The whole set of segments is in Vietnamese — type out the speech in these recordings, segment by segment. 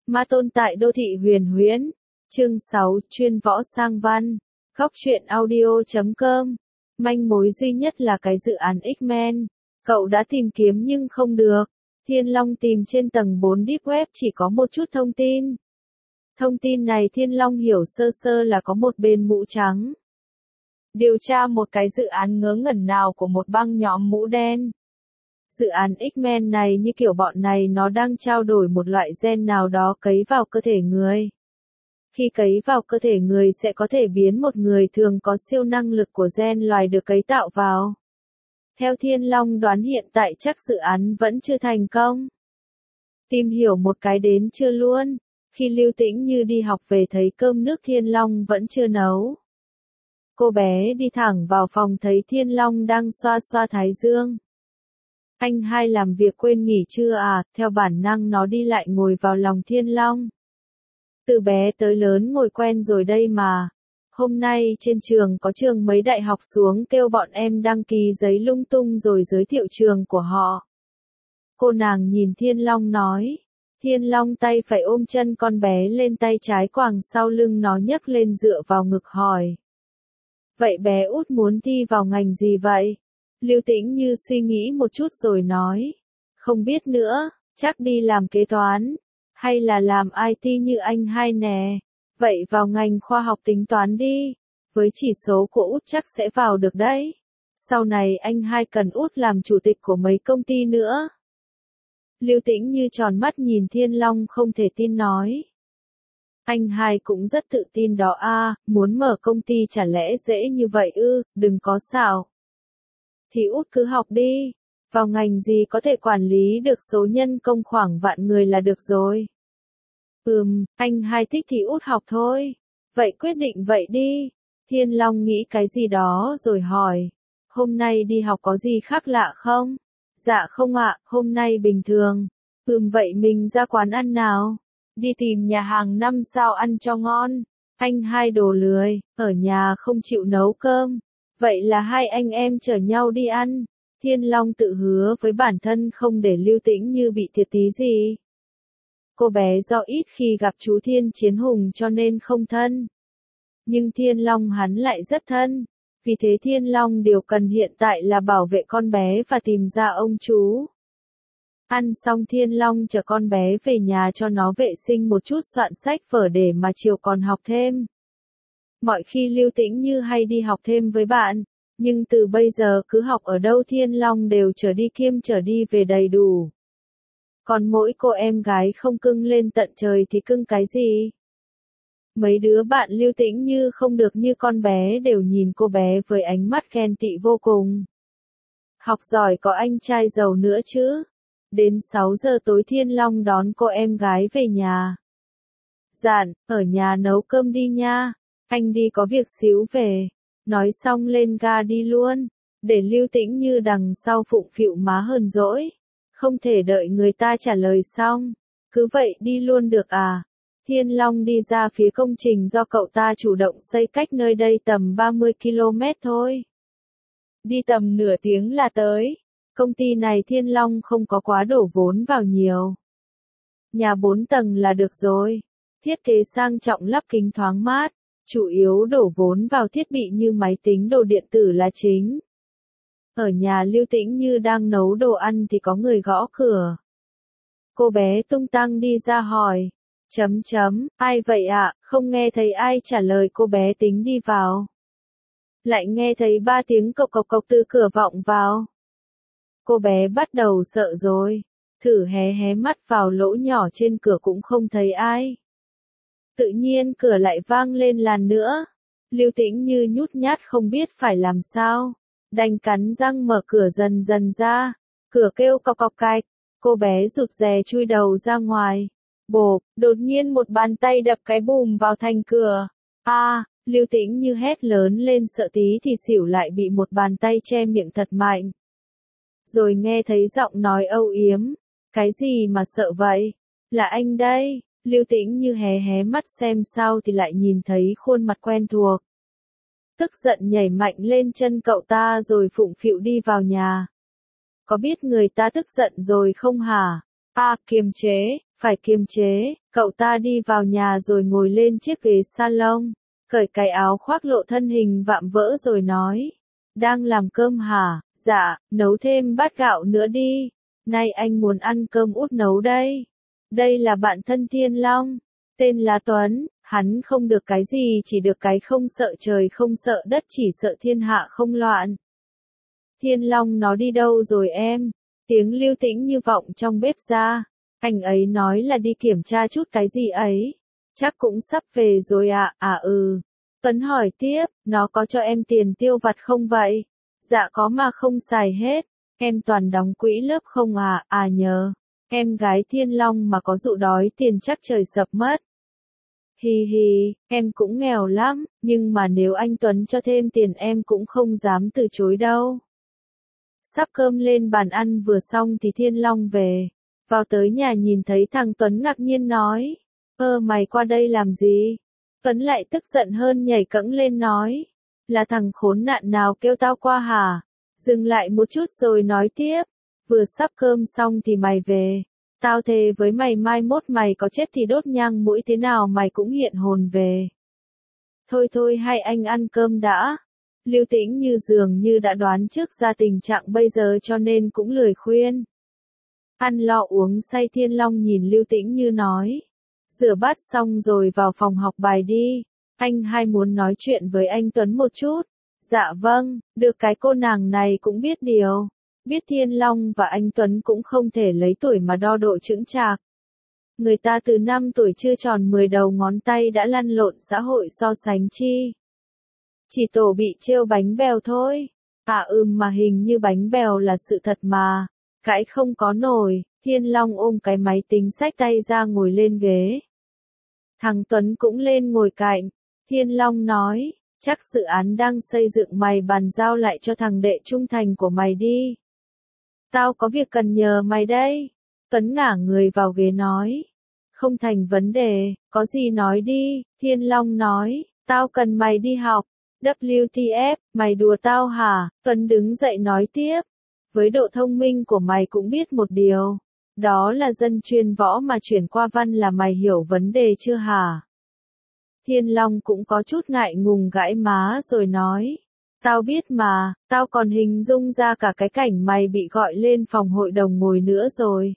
Ma tôn tại đô thị huyền huyễn. Chương 6, chuyên võ sang văn. Góc truyện audio.com. Manh mối duy nhất là cái dự án X-Men. Cậu đã tìm kiếm nhưng không được. Thiên Long tìm trên tầng 4 Deep Web chỉ có một chút thông tin. Thông tin này Thiên Long hiểu sơ sơ là có một bên mũ trắng điều tra một cái dự án ngớ ngẩn nào của một băng nhóm mũ đen. Dự án X-Men này như kiểu bọn này nó đang trao đổi một loại gen nào đó cấy vào cơ thể người. Khi cấy vào cơ thể người sẽ có thể biến một người thường có siêu năng lực của gen loài được cấy tạo vào. Theo Thiên Long đoán hiện tại chắc dự án vẫn chưa thành công. Tìm hiểu một cái đến chưa luôn. Khi Lưu Tĩnh Như đi học về thấy cơm nước Thiên Long vẫn chưa nấu. Cô bé đi thẳng vào phòng thấy Thiên Long đang xoa xoa thái dương. Anh hai làm việc quên nghỉ trưa à? Theo bản năng nó đi lại ngồi vào lòng Thiên Long. Từ bé tới lớn ngồi quen rồi đây mà. Hôm nay trên trường có trường mấy đại học xuống kêu bọn em đăng ký giấy lung tung rồi giới thiệu trường của họ. Cô nàng nhìn Thiên Long nói. Thiên Long tay phải ôm chân con bé lên tay trái quàng sau lưng nó nhấc lên dựa vào ngực hỏi. Vậy bé út muốn thi vào ngành gì vậy? Lưu Tĩnh Như suy nghĩ một chút rồi nói. Không biết nữa, chắc đi làm kế toán. Hay là làm IT như anh hai nè. Vậy vào ngành khoa học tính toán đi. Với chỉ số của út chắc sẽ vào được đấy. Sau này anh hai cần út làm chủ tịch của mấy công ty nữa. Lưu Tĩnh Như tròn mắt nhìn Thiên Long không thể tin nói. Anh hai cũng rất tự tin đó a, muốn mở công ty chả lẽ dễ như vậy ư, đừng có xạo. Thì út cứ học đi, vào ngành gì có thể quản lý được số nhân công khoảng vạn người là được rồi. Anh hai thích thì út học thôi. Vậy quyết định vậy đi. Thiên Long nghĩ cái gì đó rồi hỏi. Hôm nay đi học có gì khác lạ không? Dạ không ạ, hôm nay bình thường. Vậy mình ra quán ăn nào? Đi tìm nhà hàng 5 sao ăn cho ngon. Anh hai đồ lười, ở nhà không chịu nấu cơm. Vậy là hai anh em chở nhau đi ăn. Thiên Long tự hứa với bản thân không để Lưu Tĩnh Như bị thiệt tí gì. Cô bé do ít khi gặp chú Thiên Chiến Hùng cho nên không thân. Nhưng Thiên Long hắn lại rất thân. Vì thế Thiên Long điều cần hiện tại là bảo vệ con bé và tìm ra ông chú. Ăn xong Thiên Long chở con bé về nhà cho nó vệ sinh một chút soạn sách vở để mà chiều còn học thêm. Mọi khi Lưu Tĩnh Như hay đi học thêm với bạn, nhưng từ bây giờ cứ học ở đâu Thiên Long đều chở đi kiêm chở đi về đầy đủ. Còn mỗi cô em gái không cưng lên tận trời thì cưng cái gì? Mấy đứa bạn Lưu Tĩnh Như không được như con bé đều nhìn cô bé với ánh mắt ghen tị vô cùng. Học giỏi có anh trai giàu nữa chứ. Đến 6 giờ tối Thiên Long đón cô em gái về nhà. Dạn, ở nhà nấu cơm đi nha. Anh đi có việc xíu về. Nói xong lên ga đi luôn. Để Lưu Tĩnh Như đằng sau phụng phịu má hờn dỗi. Không thể đợi người ta trả lời xong. Cứ vậy đi luôn được à? Thiên Long đi ra phía công trình do cậu ta chủ động xây cách nơi đây tầm 30 km thôi. Đi tầm nửa tiếng là tới. Công ty này Thiên Long không có quá đổ vốn vào nhiều. Nhà 4 tầng là được rồi. Thiết kế sang trọng lắp kính thoáng mát. Chủ yếu đổ vốn vào thiết bị như máy tính đồ điện tử là chính. Ở nhà Lưu Tĩnh Như đang nấu đồ ăn thì có người gõ cửa. Cô bé tung tăng đi ra hỏi. Ai vậy ạ? Không nghe thấy ai trả lời cô bé tính đi vào. Lại nghe thấy 3 tiếng cộc cộc cộc từ cửa vọng vào. Cô bé bắt đầu sợ rồi. Thử hé hé mắt vào lỗ nhỏ trên cửa cũng không thấy ai. Tự nhiên cửa lại vang lên lần nữa. Lưu Tĩnh Như nhút nhát không biết phải làm sao. Đành cắn răng mở cửa dần dần ra. Cửa kêu cộc cộc cạch. Cô bé rụt rè chui đầu ra ngoài. Bộp, đột nhiên một bàn tay đập cái bùm vào thành cửa. Lưu Tĩnh Như hét lớn lên sợ tí thì xỉu lại bị một bàn tay che miệng thật mạnh. Rồi nghe thấy giọng nói âu yếm. Cái gì mà sợ vậy? Là anh đây. Lưu Tĩnh Như hé hé mắt xem sao thì lại nhìn thấy khuôn mặt quen thuộc. Tức giận nhảy mạnh lên chân cậu ta rồi phụng phịu đi vào nhà. Có biết người ta tức giận rồi không hả? Kiềm chế, phải kiềm chế, cậu ta đi vào nhà rồi ngồi lên chiếc ghế salon, cởi cái áo khoác lộ thân hình vạm vỡ rồi nói. Đang làm cơm hả? Dạ, nấu thêm bát gạo nữa đi. Nay anh muốn ăn cơm út nấu đây. Đây là bạn thân Thiên Long, tên là Tuấn, hắn không được cái gì chỉ được cái không sợ trời không sợ đất chỉ sợ thiên hạ không loạn. Thiên Long nó đi đâu rồi em? Tiếng Lưu Tĩnh như vọng trong bếp ra. Anh ấy nói là đi kiểm tra chút cái gì ấy. Chắc cũng sắp về rồi ạ. Tuấn hỏi tiếp, nó có cho em tiền tiêu vặt không vậy? Dạ có mà không xài hết. Em toàn đóng quỹ lớp không à? Nhờ. Em gái Thiên Long mà có dụ đói tiền chắc trời sập mất. Hi hi, em cũng nghèo lắm, nhưng mà nếu anh Tuấn cho thêm tiền em cũng không dám từ chối đâu. Sắp cơm lên bàn ăn vừa xong thì Thiên Long về. Vào tới nhà nhìn thấy thằng Tuấn ngạc nhiên nói. Mày qua đây làm gì? Tuấn lại tức giận hơn nhảy cẫng lên nói. Là thằng khốn nạn nào kêu tao qua hả? Dừng lại một chút rồi nói tiếp. Vừa sắp cơm xong thì mày về. Tao thề với mày mai mốt mày có chết thì đốt nhang mũi thế nào mày cũng hiện hồn về. Thôi hay anh ăn cơm đã. Lưu Tĩnh như dường như đã đoán trước ra tình trạng bây giờ cho nên cũng lười khuyên. Ăn lo uống say Thiên Long nhìn Lưu Tĩnh như nói. Rửa bát xong rồi vào phòng học bài đi. Anh hay muốn nói chuyện với anh Tuấn một chút. Dạ vâng, được cái cô nàng này cũng biết điều. Biết Thiên Long và anh Tuấn cũng không thể lấy tuổi mà đo độ chững chạc. Người ta từ 5 tuổi chưa tròn 10 đầu ngón tay đã lăn lộn xã hội so sánh chi. Chỉ tổ bị trêu bánh bèo thôi. Mà hình như bánh bèo là sự thật mà. Cãi không có nổi, Thiên Long ôm cái máy tính xách tay ra ngồi lên ghế. Thằng Tuấn cũng lên ngồi cạnh. Thiên Long nói, chắc dự án đang xây dựng mày bàn giao lại cho thằng đệ trung thành của mày đi. Tao có việc cần nhờ mày đây. Tuấn ngả người vào ghế nói. Không thành vấn đề, có gì nói đi. Thiên Long nói, tao cần mày đi học. WTF, mày đùa tao hả? Tuấn đứng dậy nói tiếp. Với độ thông minh của mày cũng biết một điều. Đó là dân chuyên võ mà chuyển qua văn là mày hiểu vấn đề chưa hả? Thiên Long cũng có chút ngại ngùng gãi má rồi nói. Tao biết mà, tao còn hình dung ra cả cái cảnh mày bị gọi lên phòng hội đồng ngồi nữa rồi.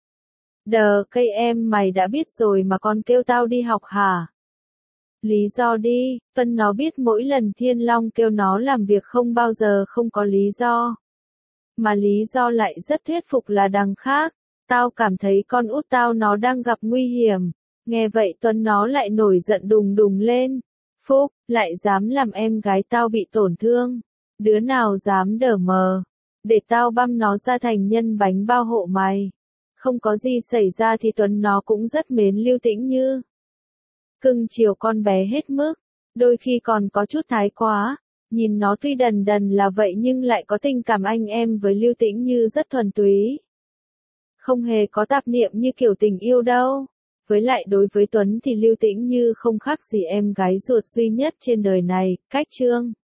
Cây em mày đã biết rồi mà còn kêu tao đi học hả? Lý do đi, Tuấn nó biết mỗi lần Thiên Long kêu nó làm việc không bao giờ không có lý do. Mà lý do lại rất thuyết phục là đằng khác. Tao cảm thấy con út tao nó đang gặp nguy hiểm. Nghe vậy Tuấn nó lại nổi giận đùng đùng lên. Phúc, lại dám làm em gái tao bị tổn thương. Đứa nào dám đờ mờ. Để tao băm nó ra thành nhân bánh bao hộ mày. Không có gì xảy ra thì Tuấn nó cũng rất mến Lưu Tĩnh Như. Cưng chiều con bé hết mức. Đôi khi còn có chút thái quá. Nhìn nó tuy đần đần là vậy nhưng lại có tình cảm anh em với Lưu Tĩnh Như rất thuần túy. Không hề có tạp niệm như kiểu tình yêu đâu. Với lại đối với Tuấn thì Lưu Tĩnh Như không khác gì em gái ruột duy nhất trên đời này, cách Trương.